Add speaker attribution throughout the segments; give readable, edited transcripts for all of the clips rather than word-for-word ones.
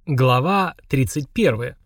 Speaker 1: Глава 31.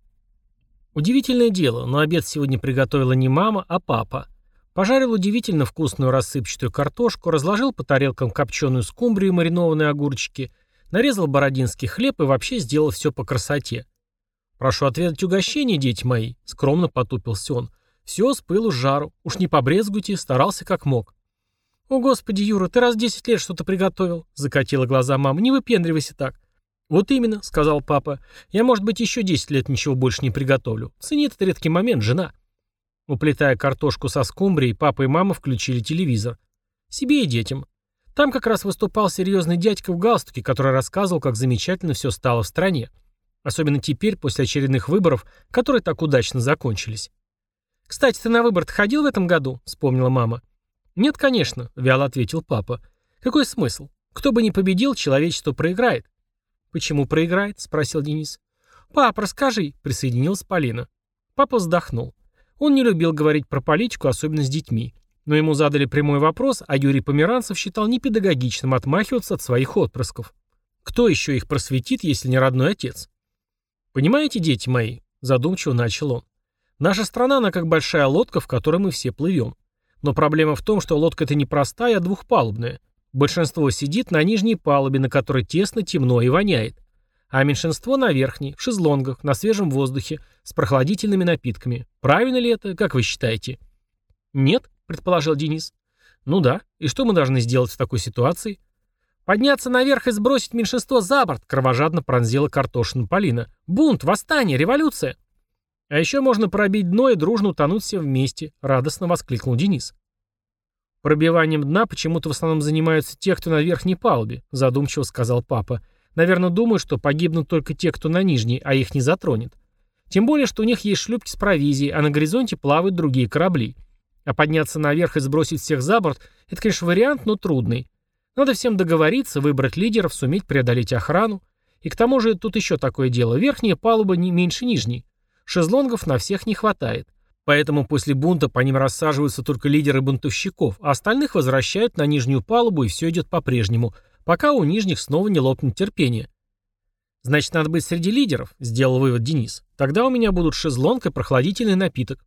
Speaker 1: Удивительное дело, но обед сегодня приготовила не мама, а папа. Пожарил удивительно вкусную рассыпчатую картошку, разложил по тарелкам копченую скумбрию и маринованные огурчики, нарезал бородинский хлеб и вообще сделал все по красоте. «Прошу отведать угощение, дети мои», — скромно потупился он. «Все с пылу с жару. Уж не побрезгуйте, старался как мог». «О, Господи, Юра, ты раз 10 лет что-то приготовил», — закатила глаза мама. «Не выпендривайся так». «Вот именно», — сказал папа. «Я, может быть, еще 10 лет ничего больше не приготовлю. Цени этот редкий момент, жена». Уплетая картошку со скумбрией, папа и мама включили телевизор. Себе и детям. Там как раз выступал серьезный дядька в галстуке, который рассказывал, как замечательно все стало в стране. Особенно теперь, после очередных выборов, которые так удачно закончились. «Кстати, ты на выбор-то ходил в этом году?» — вспомнила мама. «Нет, конечно», — вяло ответил папа. «Какой смысл? Кто бы ни победил, человечество проиграет». «Почему проиграет?» — спросил Денис. «Пап, расскажи», — присоединилась Полина. Папа вздохнул. Он не любил говорить про политику, особенно с детьми. Но ему задали прямой вопрос, а Юрий Померанцев считал непедагогичным отмахиваться от своих отпрысков. Кто еще их просветит, если не родной отец? «Понимаете, дети мои?» — задумчиво начал он. «Наша страна, она как большая лодка, в которой мы все плывем. Но проблема в том, что лодка-то не простая, а двухпалубная. Большинство сидит на нижней палубе, на которой тесно, темно и воняет. А меньшинство на верхней, в шезлонгах, на свежем воздухе, с прохладительными напитками. Правильно ли это, как вы считаете?» «Нет», — предположил Денис. «Ну да. И что мы должны сделать в такой ситуации?» «Подняться наверх и сбросить меньшинство за борт», — кровожадно пронзила картошину Полина. «Бунт, восстание, революция!» «А еще можно пробить дно и дружно утонуть все вместе», — радостно воскликнул Денис. «Пробиванием дна почему-то в основном занимаются те, кто на верхней палубе», — задумчиво сказал папа. «Наверное, думают, что погибнут только те, кто на нижней, а их не затронет. Тем более, что у них есть шлюпки с провизией, а на горизонте плавают другие корабли. А подняться наверх и сбросить всех за борт — это, конечно, вариант, но трудный. Надо всем договориться, выбрать лидеров, суметь преодолеть охрану. И к тому же тут еще такое дело. Верхняя палуба не меньше нижней. Шезлонгов на всех не хватает. Поэтому после бунта по ним рассаживаются только лидеры бунтовщиков, а остальных возвращают на нижнюю палубу, и все идет по-прежнему, пока у нижних снова не лопнет терпение». «Значит, надо быть среди лидеров», — сделал вывод Денис. «Тогда у меня будут шезлонг и прохладительный напиток».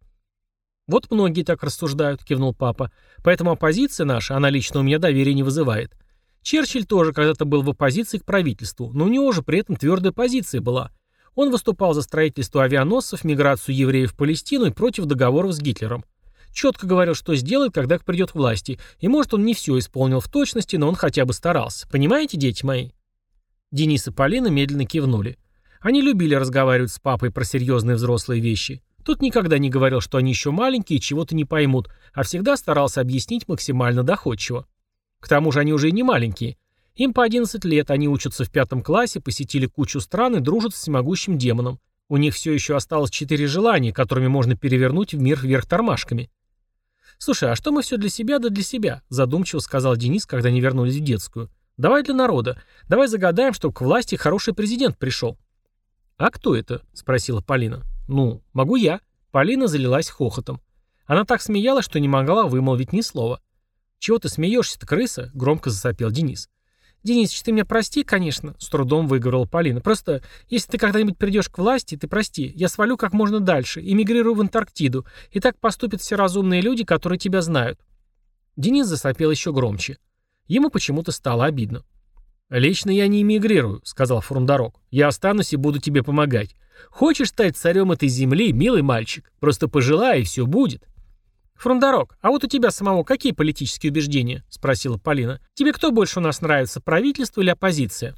Speaker 1: «Вот многие так рассуждают», — кивнул папа. «Поэтому оппозиция наша, она лично у меня доверия не вызывает. Черчилль тоже когда-то был в оппозиции к правительству, но у него же при этом твердая позиция была. Он выступал за строительство авианосцев, миграцию евреев в Палестину и против договоров с Гитлером. Четко говорил, что сделает, когда придет к власти. И может, он не все исполнил в точности, но он хотя бы старался. Понимаете, дети мои?» Денис и Полина медленно кивнули. Они любили разговаривать с папой про серьезные взрослые вещи. Тот никогда не говорил, что они еще маленькие и чего-то не поймут, а всегда старался объяснить максимально доходчиво. К тому же они уже и не маленькие. Им по 11 лет, они учатся в 5 классе, посетили кучу стран и дружат с всемогущим демоном. У них все еще осталось 4 желания, которыми можно перевернуть в мир вверх тормашками. «Слушай, а что мы все для себя, да для себя?» — задумчиво сказал Денис, когда они вернулись в детскую. «Давай для народа. Давай загадаем, чтобы к власти хороший президент пришел». «А кто это?» — спросила Полина. «Ну, могу я». Полина залилась хохотом. Она так смеялась, что не могла вымолвить ни слова. «Чего ты смеешься-то, крыса?» — громко засопел Денис. «Денисыч, ты меня прости, конечно», — с трудом выговорила Полина. «Просто, если ты когда-нибудь придешь к власти, ты прости, я свалю как можно дальше, эмигрирую в Антарктиду, и так поступят все разумные люди, которые тебя знают». Денис засопел еще громче. Ему почему-то стало обидно. «Лично я не эмигрирую», — сказал Фрундорок. «Я останусь и буду тебе помогать. Хочешь стать царем этой земли, милый мальчик? Просто пожелай, и все будет». «Фрундорок, а вот у тебя самого какие политические убеждения?» — спросила Полина. «Тебе кто больше у нас нравится, правительство или оппозиция?»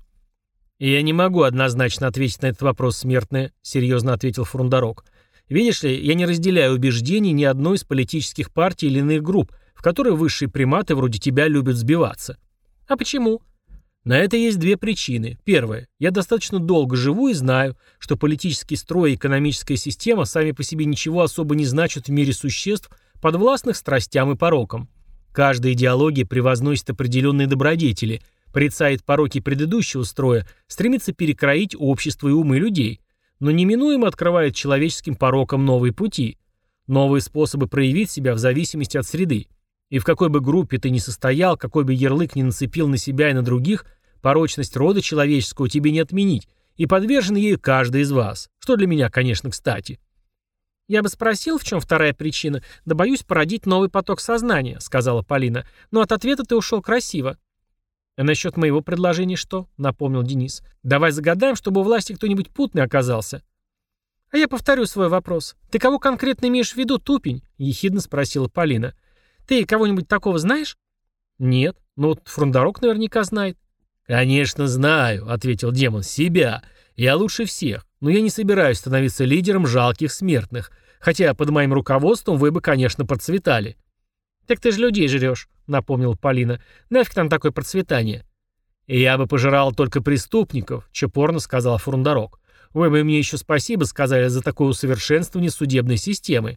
Speaker 1: «Я не могу однозначно ответить на этот вопрос, смертная», — серьезно ответил Фрундорок. «Видишь ли, я не разделяю убеждений ни одной из политических партий или иных групп, в которые высшие приматы вроде тебя любят сбиваться». «А почему?» На это есть две причины. Первая. Я достаточно долго живу и знаю, что политический строй и экономическая система сами по себе ничего особо не значат в мире существ, подвластных страстям и порокам. Каждая идеология превозносит определенные добродетели, порицает пороки предыдущего строя, стремится перекроить общество и умы людей, но неминуемо открывает человеческим порокам новые пути, новые способы проявить себя в зависимости от среды. И в какой бы группе ты ни состоял, какой бы ярлык ни нацепил на себя и на других, порочность рода человеческого тебе не отменить, И подвержен ей каждый из вас. Что для меня, конечно, кстати. «Я бы спросил, в чем вторая причина, да боюсь породить новый поток сознания», — сказала Полина. «Но от ответа ты ушел красиво». «А насчет моего предложения что?» — напомнил Денис. «Давай загадаем, чтобы у власти кто-нибудь путный оказался». «А я повторю свой вопрос. Ты кого конкретно имеешь в виду, тупень?» — ехидно спросила Полина. «Ты кого-нибудь такого знаешь?» «Нет. Ну вот Фрундорок наверняка знает». «Конечно знаю», — ответил демон. «Себя. Я лучше всех. Но я не собираюсь становиться лидером жалких смертных. Хотя под моим руководством вы бы, конечно, процветали». «Так ты же людей жрешь», — напомнила Полина. «Нафиг там такое процветание?» «Я бы пожирал только преступников», — чопорно сказал Фрундорок. «Вы бы мне еще спасибо сказали за такое усовершенствование судебной системы».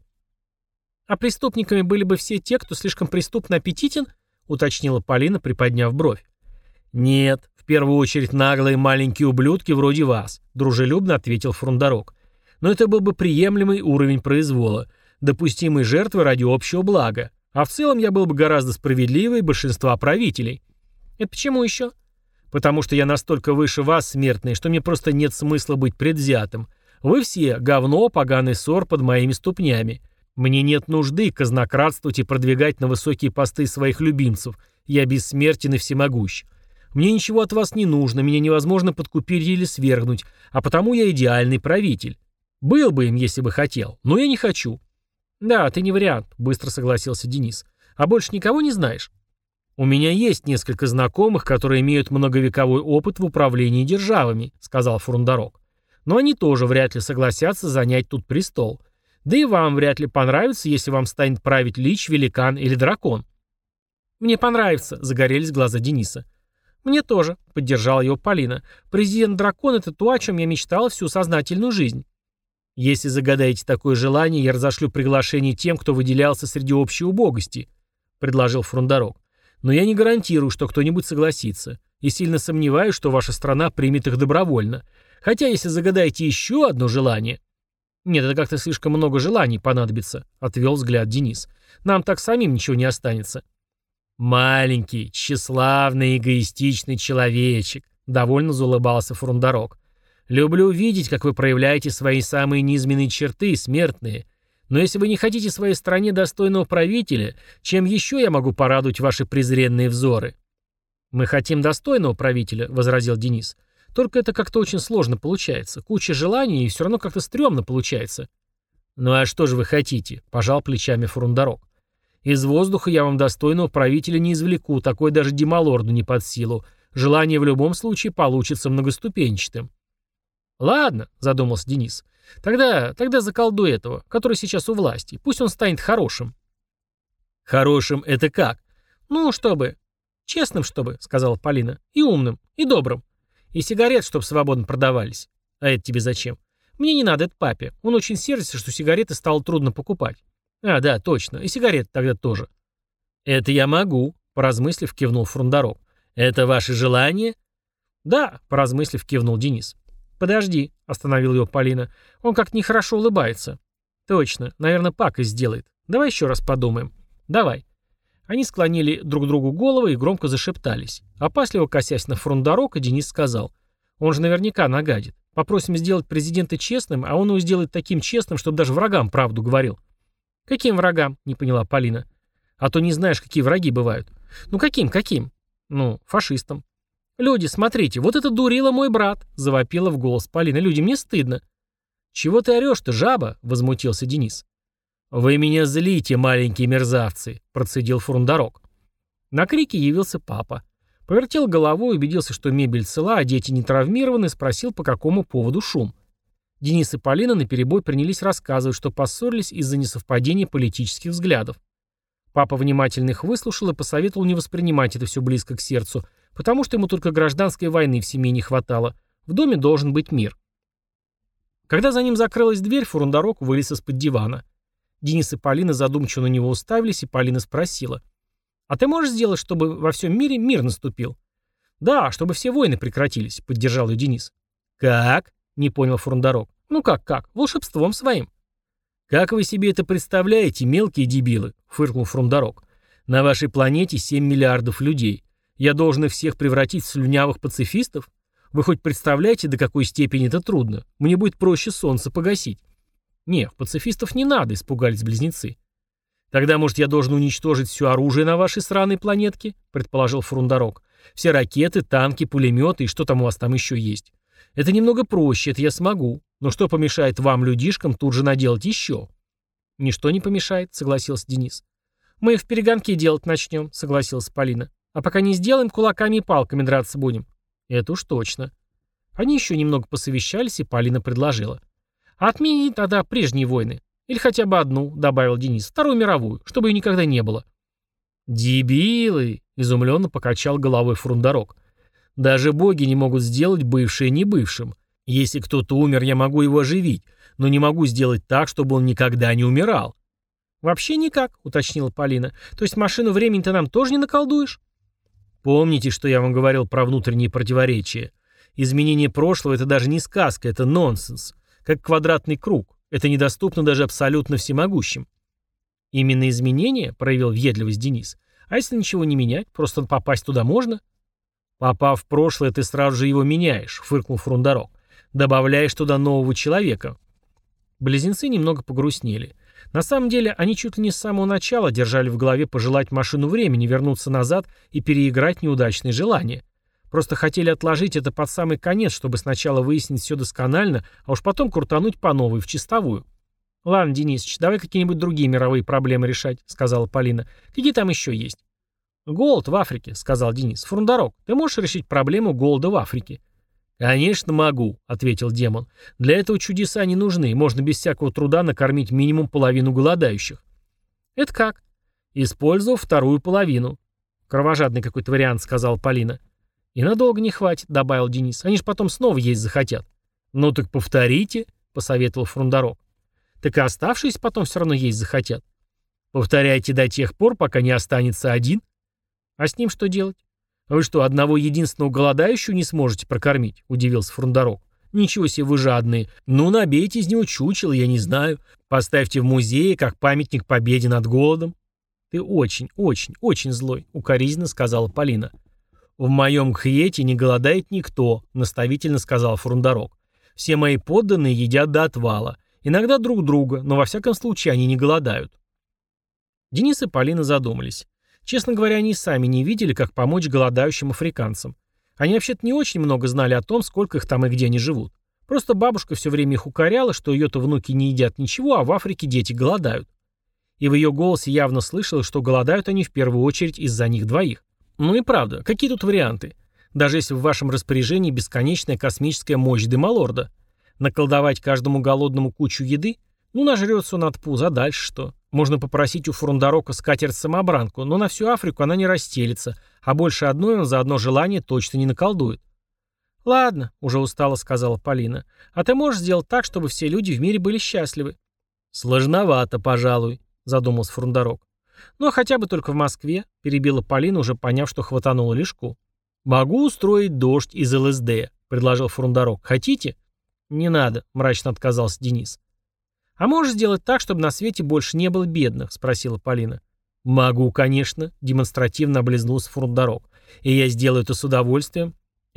Speaker 1: «А преступниками были бы все те, кто слишком преступно аппетитен?» — уточнила Полина, приподняв бровь. «Нет, в первую очередь наглые маленькие ублюдки вроде вас», — дружелюбно ответил Фрундорок. «Но это был бы приемлемый уровень произвола, допустимой жертвы ради общего блага. А в целом я был бы гораздо справедливее большинства правителей». «Это почему еще?» «Потому что я настолько выше вас, смертные, что мне просто нет смысла быть предвзятым. Вы все — говно, поганый ссор под моими ступнями. Мне нет нужды казнократствовать и продвигать на высокие посты своих любимцев. Я бессмертен и всемогущ. Мне ничего от вас не нужно, меня невозможно подкупить или свергнуть, а потому я идеальный правитель. Был бы им, если бы хотел, но я не хочу». «Да, ты не вариант», — быстро согласился Денис. «А больше никого не знаешь?» «У меня есть несколько знакомых, которые имеют многовековой опыт в управлении державами», — сказал Фрундорок. «Но они тоже вряд ли согласятся занять тут престол. Да и вам вряд ли понравится, если вам станет править лич, великан или дракон». «Мне понравится», — загорелись глаза Дениса. «Мне тоже», — поддержала его Полина. «Президент-дракон — это то, о чем я мечтала всю сознательную жизнь». «Если загадаете такое желание, я разошлю приглашение тем, кто выделялся среди общей убогости», — предложил Фрундорок. «Но я не гарантирую, что кто-нибудь согласится, и сильно сомневаюсь, что ваша страна примет их добровольно. Хотя, если загадаете еще одно желание...» «Нет, это как-то слишком много желаний понадобится», — отвел взгляд Денис. «Нам так самим ничего не останется». «Маленький, тщеславный, эгоистичный человечек», — довольно заулыбался Фрундорок. «Люблю видеть, как вы проявляете свои самые низменные черты, смертные. Но если вы не хотите своей стране достойного правителя, чем еще я могу порадовать ваши презренные взоры?» «Мы хотим достойного правителя», — возразил Денис. «Только это как-то очень сложно получается. Куча желаний, и все равно как-то стрёмно получается». «Ну а что же вы хотите?» — пожал плечами Фрундорок. «Из воздуха я вам достойного правителя не извлеку, такой даже Демалорду не под силу. Желание в любом случае получится многоступенчатым». «Ладно», — задумался Денис. «Тогда заколдуй этого, который сейчас у власти. Пусть он станет хорошим». «Хорошим — это как?» «Ну, чтобы...» «Честным, чтобы», — сказала Полина. «И умным, и добрым. И сигарет, чтоб свободно продавались». «А это тебе зачем?» «Мне не надо, это папе. Он очень сердится, что сигареты стало трудно покупать». «А, да, точно. И сигареты тогда тоже». «Это я могу», — поразмыслив, кивнул Фрундорок. «Это ваше желание?» «Да», — поразмыслив, кивнул Денис. «Подожди», — остановил его Полина. «Он как-то нехорошо улыбается». «Точно. Наверное, пакость сделает. Давай еще раз подумаем». «Давай». Они склонили друг другу головы и громко зашептались. Опасливо косясь на Фрундорока, Денис сказал. «Он же наверняка нагадит. Попросим сделать президента честным, а он его сделает таким честным, чтобы даже врагам правду говорил». «Каким врагам?» — не поняла Полина. «А то не знаешь, какие враги бывают». «Ну каким? «Ну, фашистам». «Люди, смотрите, вот это дурила мой брат», — завопила в голос Полина. «Люди, мне стыдно». «Чего ты орешь-то, жаба?» — возмутился Денис. «Вы меня злите, маленькие мерзавцы», — процедил Фрундорок. На крики явился папа. Повертел головой, убедился, что мебель цела, а дети не травмированы, спросил, по какому поводу шум. Денис и Полина наперебой принялись рассказывать, что поссорились из-за несовпадения политических взглядов. Папа внимательно их выслушал и посоветовал не воспринимать это все близко к сердцу, потому что ему только гражданской войны в семье не хватало. В доме должен быть мир. Когда за ним закрылась дверь, Фрундорок вылез из-под дивана. Денис и Полина задумчиво на него уставились, и Полина спросила. «А ты можешь сделать, чтобы во всем мире мир наступил?» «Да, чтобы все войны прекратились», — поддержал ее Денис. «Как?» — не понял Фрундорок. «Ну как? Волшебством своим». «Как вы себе это представляете, мелкие дебилы?» — фыркнул Фрундорок. «На вашей планете 7 миллиардов людей. Я должен их всех превратить в слюнявых пацифистов? Вы хоть представляете, до какой степени это трудно? Мне будет проще солнце погасить». «Не, в пацифистов не надо», — испугались близнецы. «Тогда, может, я должен уничтожить все оружие на вашей сраной планетке?» — предположил Фрундорок. «Все ракеты, танки, пулеметы и что там у вас там еще есть. Это немного проще, это я смогу. Но что помешает вам, людишкам, тут же наделать еще?» «Ничто не помешает», — согласился Денис. «Мы их в перегонки делать начнем», — согласилась Полина. «А пока не сделаем, кулаками и палками драться будем». «Это уж точно». Они еще немного посовещались, и Полина предложила. «А отмени тогда прежние войны. Или хотя бы одну», — добавил Денис, — «Вторую мировую, чтобы ее никогда не было». «Дебилы!» — изумленно покачал головой Фрундорок. «Даже боги не могут сделать бывшее не бывшим. Если кто-то умер, я могу его оживить, но не могу сделать так, чтобы он никогда не умирал». «Вообще никак», — уточнила Полина. «То есть машину времени ты нам тоже не наколдуешь?» «Помните, что я вам говорил про внутренние противоречия? Изменение прошлого — это даже не сказка, это нонсенс. Как квадратный круг. Это недоступно даже абсолютно всемогущим». «Именно изменения?» — проявил въедливость Денис. «А если ничего не менять? Просто попасть туда можно?» «Попав в прошлое, ты сразу же его меняешь», — фыркнул Фрундорок. «Добавляешь туда нового человека». Близнецы немного погрустнели. На самом деле, они чуть ли не с самого начала держали в голове пожелать машину времени, вернуться назад и переиграть неудачные желания. Просто хотели отложить это под самый конец, чтобы сначала выяснить все досконально, а уж потом крутануть по новой, в чистовую. «Ладно, Денисыч, давай какие-нибудь другие мировые проблемы решать», — сказала Полина. «Какие там еще есть?» «Голод в Африке», — сказал Денис. «Фрундорок, ты можешь решить проблему голода в Африке?» «Конечно могу», — ответил демон. «Для этого чудеса не нужны, можно без всякого труда накормить минимум половину голодающих». «Это как?» «Использовав вторую половину». «Кровожадный какой-то вариант», — сказала Полина. «И надолго не хватит», — добавил Денис. «Они ж потом снова есть захотят». «Ну так повторите», — посоветовал Фрундорок. «Так и оставшиеся потом все равно есть захотят». «Повторяйте до тех пор, пока не останется один». «А с ним что делать?» «Вы что, одного единственного голодающего не сможете прокормить?» — удивился Фрундорок. «Ничего себе вы жадные. Ну, набейте из него чучело, я не знаю. Поставьте в музее, как памятник победе над голодом». «Ты очень, очень, очень злой», — укоризненно сказала Полина. «В моем Кхьете не голодает никто», — наставительно сказал Фрундорок. «Все мои подданные едят до отвала. Иногда друг друга, но во всяком случае они не голодают». Денис и Полина задумались. Честно говоря, они сами не видели, как помочь голодающим африканцам. Они вообще-то не очень много знали о том, сколько их там и где они живут. Просто бабушка все время их укоряла, что ее-то внуки не едят ничего, а в Африке дети голодают. И в ее голосе явно слышалось, что голодают они в первую очередь из-за них двоих. Ну и правда, какие тут варианты? Даже если в вашем распоряжении бесконечная космическая мощь Демалорда. Наколдовать каждому голодному кучу еды? Ну, нажрется он от пуз, а дальше что? Можно попросить у Фрундорока скатерть-самобранку, но на всю Африку она не расстелится, а больше одной он за одно желание точно не наколдует. «Ладно», — уже устало сказала Полина, — «а ты можешь сделать так, чтобы все люди в мире были счастливы?» «Сложновато, пожалуй», — задумался Фрундорок. «Ну, а хотя бы только в Москве», — перебила Полина, уже поняв, что хватанула лишку. «Могу устроить дождь из ЛСД», — предложил Фрундорок. «Хотите?» «Не надо», — мрачно отказался Денис. «А можешь сделать так, чтобы на свете больше не было бедных?» — спросила Полина. «Могу, конечно», — демонстративно облизнулся Фрундорок. «И я сделаю это с удовольствием».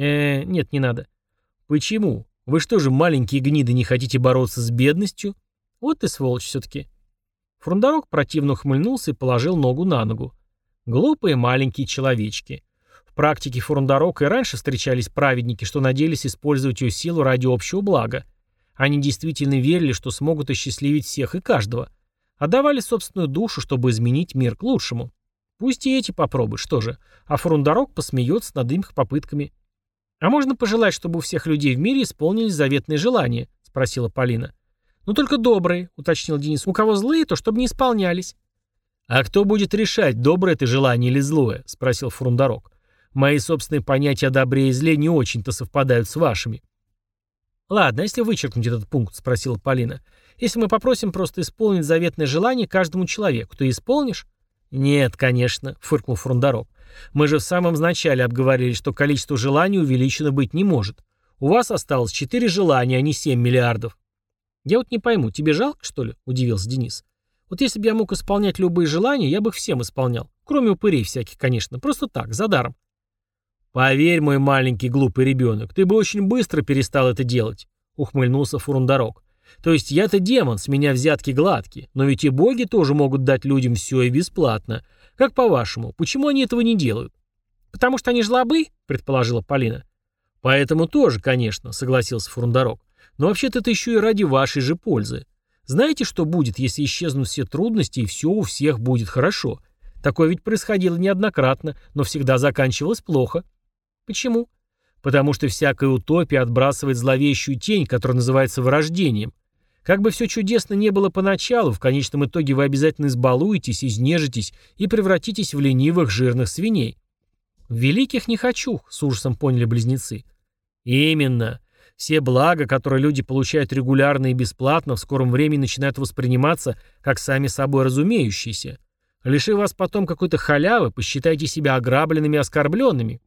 Speaker 1: Нет, не надо». «Почему? Вы что же, маленькие гниды, не хотите бороться с бедностью?» «Вот ты сволочь все-таки». Фрундорок противно ухмыльнулся и положил ногу на ногу. Глупые маленькие человечки. В практике Фрундорока и раньше встречались праведники, что надеялись использовать ее силу ради общего блага. Они действительно верили, что смогут осчастливить всех и каждого. Отдавали собственную душу, чтобы изменить мир к лучшему. Пусть и эти попробуют, что же. А Фрундорок посмеется над их попытками. «А можно пожелать, чтобы у всех людей в мире исполнились заветные желания?» — спросила Полина. «Ну только добрые», — уточнил Денис. «У кого злые, то чтобы не исполнялись». «А кто будет решать, доброе это желание или злое?» — спросил Фрундорок. «Мои собственные понятия о добре и зле не очень-то совпадают с вашими». «Ладно, а если вычеркнуть этот пункт?» — спросила Полина. «Если мы попросим просто исполнить заветное желание каждому человеку, ты исполнишь?» «Нет, конечно», — фыркнул Фрундорок. «Мы же в самом начале обговорили, что количество желаний увеличено быть не может. У вас осталось 4 желания, а не 7 миллиардов». «Я вот не пойму, тебе жалко, что ли?» — удивился Денис. «Вот если бы я мог исполнять любые желания, я бы их всем исполнял. Кроме упырей всяких, конечно. Просто так, за даром». «Поверь, мой маленький глупый ребенок, ты бы очень быстро перестал это делать», — ухмыльнулся Фурундарок. «То есть я-то демон, с меня взятки гладкие, но ведь и боги тоже могут дать людям все и бесплатно. Как по-вашему, почему они этого не делают?» «Потому что они жлобы?» — предположила Полина. «Поэтому тоже, конечно», — согласился Фурундарок. «Но вообще-то это еще и ради вашей же пользы. Знаете, что будет, если исчезнут все трудности и все у всех будет хорошо? Такое ведь происходило неоднократно, но всегда заканчивалось плохо». «Почему?» «Потому что всякая утопия отбрасывает зловещую тень, которая называется вырождением. Как бы все чудесно не было поначалу, в конечном итоге вы обязательно избалуетесь, изнежитесь и превратитесь в ленивых жирных свиней». «Великих не хочу», — с ужасом поняли близнецы. «Именно. Все блага, которые люди получают регулярно и бесплатно, в скором времени начинают восприниматься как сами собой разумеющиеся. Лиши вас потом какой-то халявы, посчитайте себя ограбленными и оскорбленными».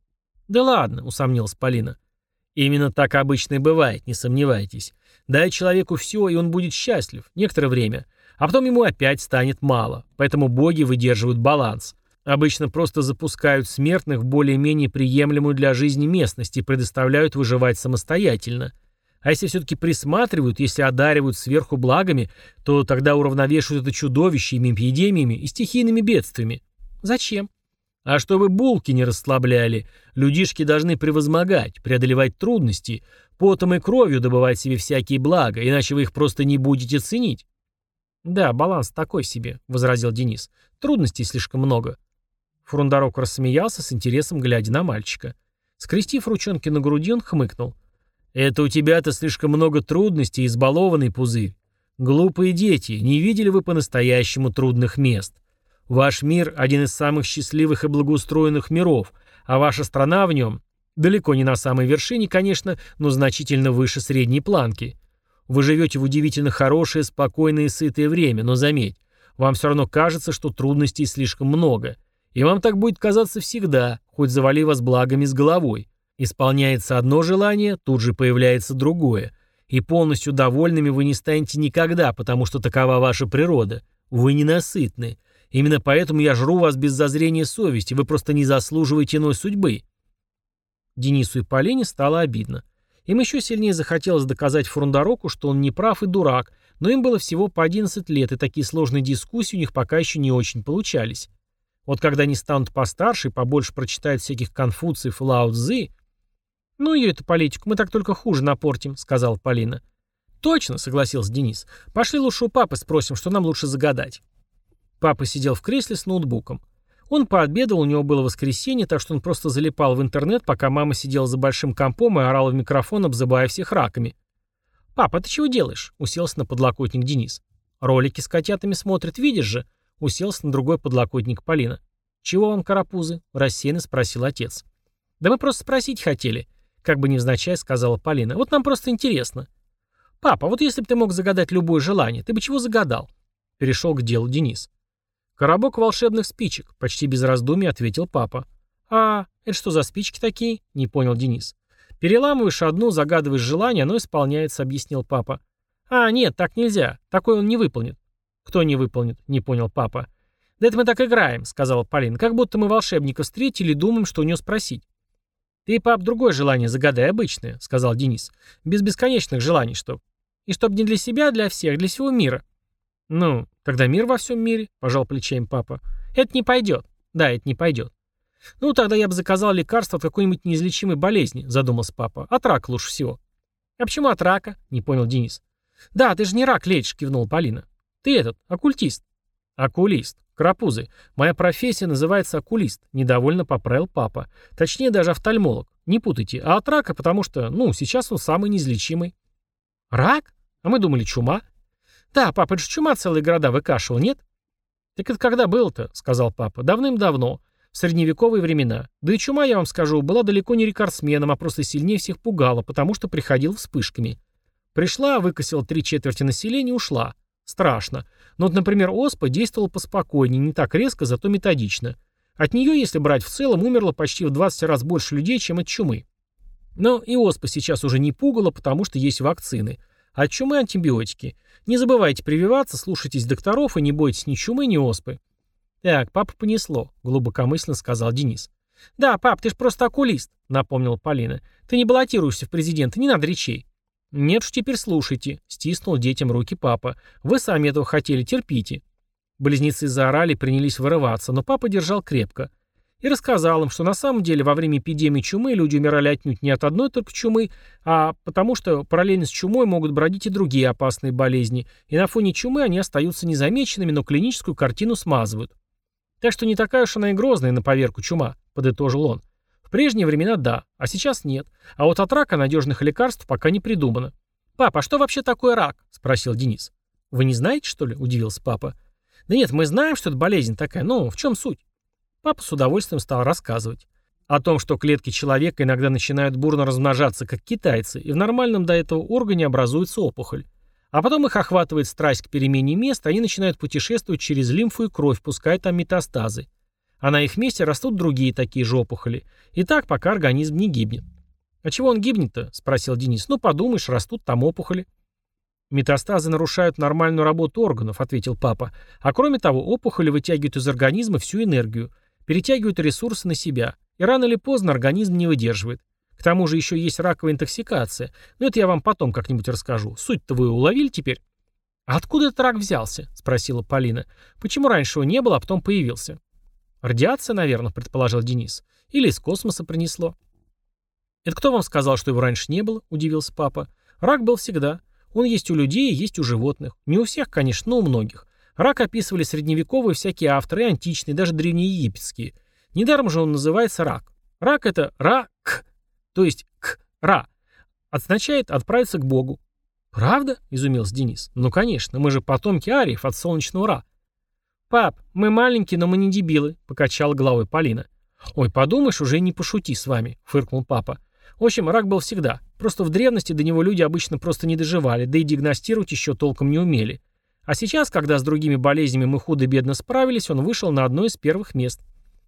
Speaker 1: «Да ладно», — усомнилась Полина. «Именно так обычно и бывает, не сомневайтесь. Дай человеку все, и он будет счастлив, некоторое время, а потом ему опять станет мало, поэтому боги выдерживают баланс. Обычно просто запускают смертных в более-менее приемлемую для жизни местность и предоставляют выживать самостоятельно. А если все-таки присматривают, если одаривают сверху благами, то тогда уравновешивают это чудовищами, эпидемиями и стихийными бедствиями. Зачем? А чтобы булки не расслабляли, людишки должны превозмогать, преодолевать трудности, потом и кровью добывать себе всякие блага, иначе вы их просто не будете ценить». «Да, баланс такой себе», — возразил Денис. «Трудностей слишком много». Фурундарок рассмеялся с интересом, глядя на мальчика. Скрестив ручонки на груди, он хмыкнул. «Это у тебя-то слишком много трудностей, избалованный пузырь. Глупые дети, не видели вы по-настоящему трудных мест. Ваш мир – один из самых счастливых и благоустроенных миров, а ваша страна в нем далеко не на самой вершине, конечно, но значительно выше средней планки. Вы живете в удивительно хорошее, спокойное и сытое время, но заметь, вам все равно кажется, что трудностей слишком много. И вам так будет казаться всегда, хоть завали вас благами с головой. Исполняется одно желание, тут же появляется другое. И полностью довольными вы не станете никогда, потому что такова ваша природа. Вы ненасытны. Именно поэтому я жру вас без зазрения совести, вы просто не заслуживаете иной судьбы». Денису и Полине стало обидно. Им еще сильнее захотелось доказать Фурундароку, что он не прав и дурак, но им было всего по 11 лет, и такие сложные дискуссии у них пока еще не очень получались. Вот когда они станут постарше и побольше прочитают всяких Конфуциев и Лао Цзы... «Ну ее эту политику, мы так только хуже напортим», — сказала Полина. «Точно», — согласился Денис. «Пошли лучше у папы спросим, что нам лучше загадать». Папа сидел в кресле с ноутбуком. Он пообедал, у него было воскресенье, так что он просто залипал в интернет, пока мама сидела за большим компом и орала в микрофон, обзывая всех раками. «Папа, ты чего делаешь?» — уселся на подлокотник Денис. «Ролики с котятами смотрит, видишь же?» — уселся на другой подлокотник Полина. «Чего вам, карапузы?» — рассеянно спросил отец. «Да мы просто спросить хотели», — как бы невзначай сказала Полина. «Вот нам просто интересно». «Папа, вот если бы ты мог загадать любое желание, ты бы чего загадал?» Перешел к делу Денис. «Коробок волшебных спичек», — почти без раздумий ответил папа. «А, это что за спички такие?» — не понял Денис. «Переламываешь одну, загадываешь желание, оно исполняется», — объяснил папа. «А, нет, так нельзя. Такой он не выполнит». «Кто не выполнит?» — не понял папа. «Да это мы так играем», — сказала Полина. «Как будто мы волшебника встретили и думаем, что у него спросить». «Ты, пап, другое желание загадай, обычное», — сказал Денис. «Без бесконечных желаний, чтоб. И чтоб не для себя, а для всех, для всего мира». «Ну, тогда мир во всем мире», — пожал плечами папа. «Это не пойдет». «Да, это не пойдет». «Ну, тогда я бы заказал лекарство от какой-нибудь неизлечимой болезни», — задумался папа. «От рака лучше всего». «А почему от рака?» — не понял Денис. «Да, ты же не рак лечишь», — кивнул Полина. «Ты этот, оккультист». «Окулист. Карапузы. Моя профессия называется окулист», — недовольно поправил папа. «Точнее, даже офтальмолог. Не путайте. А от рака, потому что, сейчас он самый неизлечимый». «Рак? А мы думали, чума». «Да, папа, это же чума целые города выкашивал, нет?» «Так это когда было-то?» — сказал папа. «Давным-давно. В средневековые времена. Да и чума, я вам скажу, была далеко не рекордсменом, а просто сильнее всех пугала, потому что приходила вспышками. Пришла, выкосила 3/4 населения и ушла. Страшно. Но вот, например, оспа действовала поспокойнее, не так резко, зато методично. От нее, если брать в целом, умерло почти в 20 раз больше людей, чем от чумы. Но и оспа сейчас уже не пугала, потому что есть вакцины. А от чумы антибиотики. Не забывайте прививаться, слушайтесь докторов и не бойтесь ни чумы, ни оспы». «Так, папа понесло», — глубокомысленно сказал Денис. «Да, пап, ты ж просто окулист», — напомнила Полина. «Ты не баллотируешься в президенты, не надо речей». «Нет уж, теперь слушайте», — стиснул детям руки папа. «Вы сами этого хотели, терпите». Близнецы заорали и принялись вырываться, но папа держал крепко. И рассказал им, что на самом деле во время эпидемии чумы люди умирали отнюдь не от одной только чумы, а потому что параллельно с чумой могут бродить и другие опасные болезни, и на фоне чумы они остаются незамеченными, но клиническую картину смазывают. Так что не такая уж она и грозная на поверку чума, подытожил он. В прежние времена да, а сейчас нет. А вот от рака надежных лекарств пока не придумано. «Папа, а что вообще такое рак?» – спросил Денис. «Вы не знаете, что ли?» – удивился папа. «Да нет, мы знаем, что это болезнь такая, но в чем суть?» Папа с удовольствием стал рассказывать. О том, что клетки человека иногда начинают бурно размножаться, как китайцы, и в нормальном до этого органе образуется опухоль. А потом их охватывает страсть к перемене места, они начинают путешествовать через лимфу и кровь, пуская там метастазы. А на их месте растут другие такие же опухоли. И так, пока организм не гибнет. «А чего он гибнет-то?» – спросил Денис. «Ну, подумаешь, растут там опухоли». «Метастазы нарушают нормальную работу органов», – ответил папа. «А кроме того, опухоли вытягивают из организма всю энергию, перетягивают ресурсы на себя. И рано или поздно организм не выдерживает. К тому же еще есть раковая интоксикация. Но это я вам потом как-нибудь расскажу. Суть-то вы уловили теперь?» «А откуда этот рак взялся?» – спросила Полина. «Почему раньше его не было, а потом появился?» «Радиация, наверное», – предположил Денис. «Или из космоса принесло». «Это кто вам сказал, что его раньше не было?» – удивился папа. «Рак был всегда. Он есть у людей и есть у животных. Не у всех, конечно, но у многих. Рак описывали средневековые всякие авторы, и античные, даже древнеегипетские. Недаром же он называется рак. Рак – это рак, то есть к-ра. Означает «отправиться к Богу». «Правда?» – изумился Денис. «Ну, конечно, мы же потомки ариев от солнечного Ра». «Пап, мы маленькие, но мы не дебилы», – покачала головой Полина. «Ой, подумаешь, уже не пошути с вами», – фыркнул папа. «В общем, рак был всегда. Просто в древности до него люди обычно просто не доживали, да и диагностировать еще толком не умели. А сейчас, когда с другими болезнями мы худо-бедно справились, он вышел на одно из первых мест».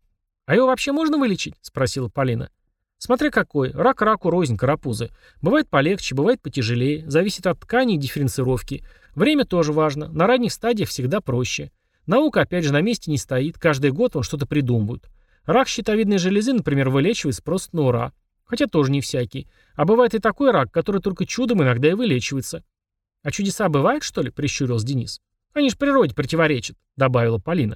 Speaker 1: «А его вообще можно вылечить?» – спросила Полина. «Смотря какой. Рак раку рознь, карапузы. Бывает полегче, бывает потяжелее. Зависит от ткани и дифференцировки. Время тоже важно. На ранних стадиях всегда проще. Наука, опять же, на месте не стоит. Каждый год он что-то придумывают. Рак щитовидной железы, например, вылечивается просто на ура. Хотя тоже не всякий. А бывает и такой рак, который только чудом иногда и вылечивается». «А чудеса бывают, что ли?» – прищурился Денис. «Они ж природе противоречат», – добавила Полина.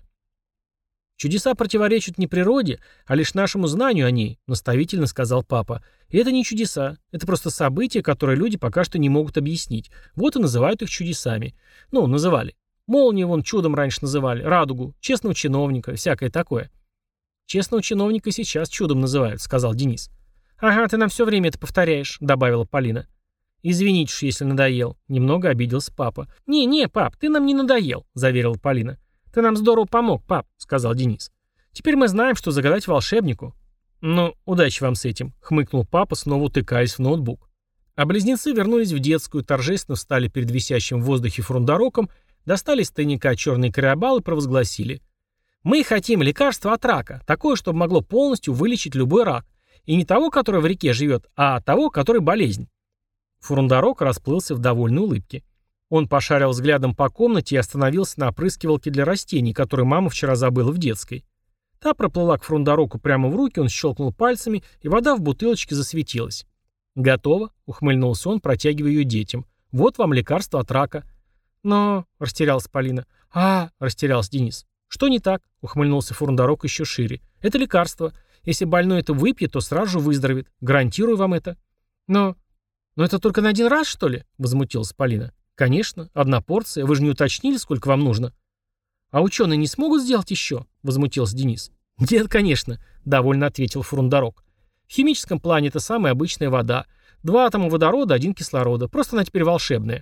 Speaker 1: «Чудеса противоречат не природе, а лишь нашему знанию о ней», – наставительно сказал папа. «И это не чудеса. Это просто события, которые люди пока что не могут объяснить. Вот и называют их чудесами. Ну, называли. Молнию вон чудом раньше называли, радугу, честного чиновника, всякое такое». «Честного чиновника сейчас чудом называют», – сказал Денис. «Ага, ты нам все время это повторяешь», — добавила Полина. «Извините, если надоел», — немного обиделся папа. «Не, пап, ты нам не надоел», — заверила Полина. «Ты нам здорово помог, пап», — сказал Денис. «Теперь мы знаем, что загадать волшебнику». «Ну, удачи вам с этим», — хмыкнул папа, снова утыкаясь в ноутбук. А близнецы вернулись в детскую, торжественно встали перед висящим в воздухе фрундороком, достали из тайника черный карабал и провозгласили: «Мы хотим лекарства от рака, такое, чтобы могло полностью вылечить любой рак. И не того, который в реке живет, а того, который болезнь». Фрундорок расплылся в довольной улыбке. Он пошарил взглядом по комнате и остановился на опрыскивалке для растений, которую мама вчера забыла в детской. Та проплыла к Фрундороку прямо в руки, он щелкнул пальцами, и вода в бутылочке засветилась. «Готово», — ухмыльнулся он, протягивая ее детям. «Вот вам лекарство от рака». «Но...» — растерялась Полина. Растерялся Денис. «Что не так?» — ухмыльнулся Фрундорок еще шире. «Это лекарство. Если больной это выпьет, то сразу же выздоровеет. Гарантирую вам это». «Но это только на один раз, что ли?» — возмутилась Полина. «Конечно, одна порция. Вы же не уточнили, сколько вам нужно». «А ученые не смогут сделать еще?» — возмутился Денис. «Нет, конечно», — довольно ответил Фрундорок. «В химическом плане это самая обычная вода. 2 атома водорода, 1 кислорода. Просто она теперь волшебная».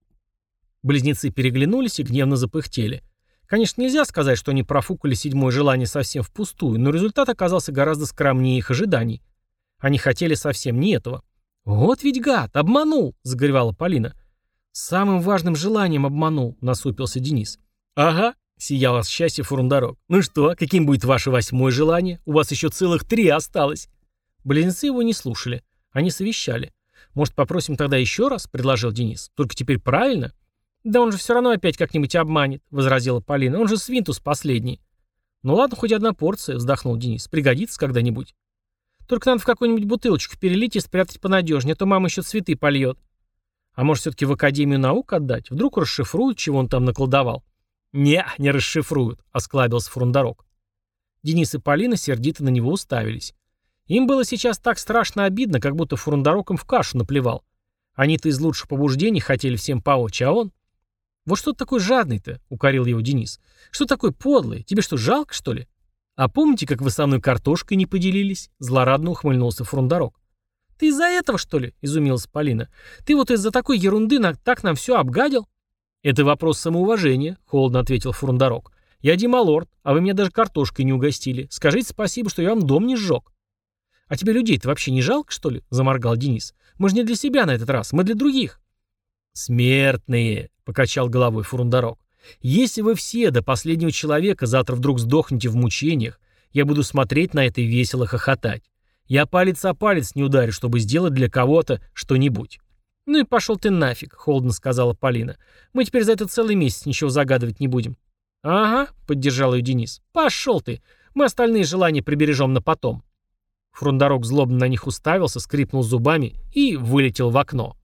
Speaker 1: Близнецы переглянулись и гневно запыхтели. Конечно, нельзя сказать, что они профукали 7-е желание совсем впустую, но результат оказался гораздо скромнее их ожиданий. Они хотели совсем не этого. «Вот ведь гад, обманул!» — загоревала Полина. «Самым важным желанием обманул», — насупился Денис. «Ага», — сиял от счастья Фрундорок. «Ну что, каким будет ваше 8-е желание? У вас еще целых 3 осталось». Близнецы его не слушали. Они совещали. «Может, попросим тогда еще раз?» — предложил Денис. «Только теперь правильно?» «Да он же все равно опять как-нибудь обманет», — возразила Полина. «Он же свинтус последний». «Ну ладно, хоть одна порция», — вздохнул Денис. «Пригодится когда-нибудь. Только надо в какую-нибудь бутылочку перелить и спрятать понадежнее, а то мама еще цветы польет. А может, все-таки в Академию наук отдать? Вдруг расшифруют, чего он там наколдовал?» Не расшифруют», — осклабился Фрундорок. Денис и Полина сердито на него уставились. Им было сейчас так страшно обидно, как будто Фрундорок им в кашу наплевал. Они-то из лучших побуждений хотели всем по очи, а он... «Вот что ты такой жадный-то?» — укорил его Денис. «Что такой подлый? Тебе что, жалко, что ли?» «А помните, как вы со мной картошкой не поделились?» — злорадно ухмыльнулся Фрундорок. «Ты из-за этого, что ли?» — изумилась Полина. «Ты вот из-за такой ерунды так нам все обгадил?» «Это вопрос самоуважения», — холодно ответил Фрундорок. «Я Дималорд, а вы меня даже картошкой не угостили. Скажите спасибо, что я вам дом не сжег». «А тебе людей-то вообще не жалко, что ли?» — заморгал Денис. «Мы же не для себя на этот раз, мы для других». «Смертные», — покачал головой Фрундорок. «Если вы все до последнего человека завтра вдруг сдохнете в мучениях, я буду смотреть на это и весело хохотать. Я палец о палец не ударю, чтобы сделать для кого-то что-нибудь». «Ну и пошел ты нафиг», — холодно сказала Полина. «Мы теперь за это целый месяц ничего загадывать не будем». «Ага», — поддержал ее Денис. «Пошел ты. Мы остальные желания прибережем на потом». Фрундорок злобно на них уставился, скрипнул зубами и вылетел в окно.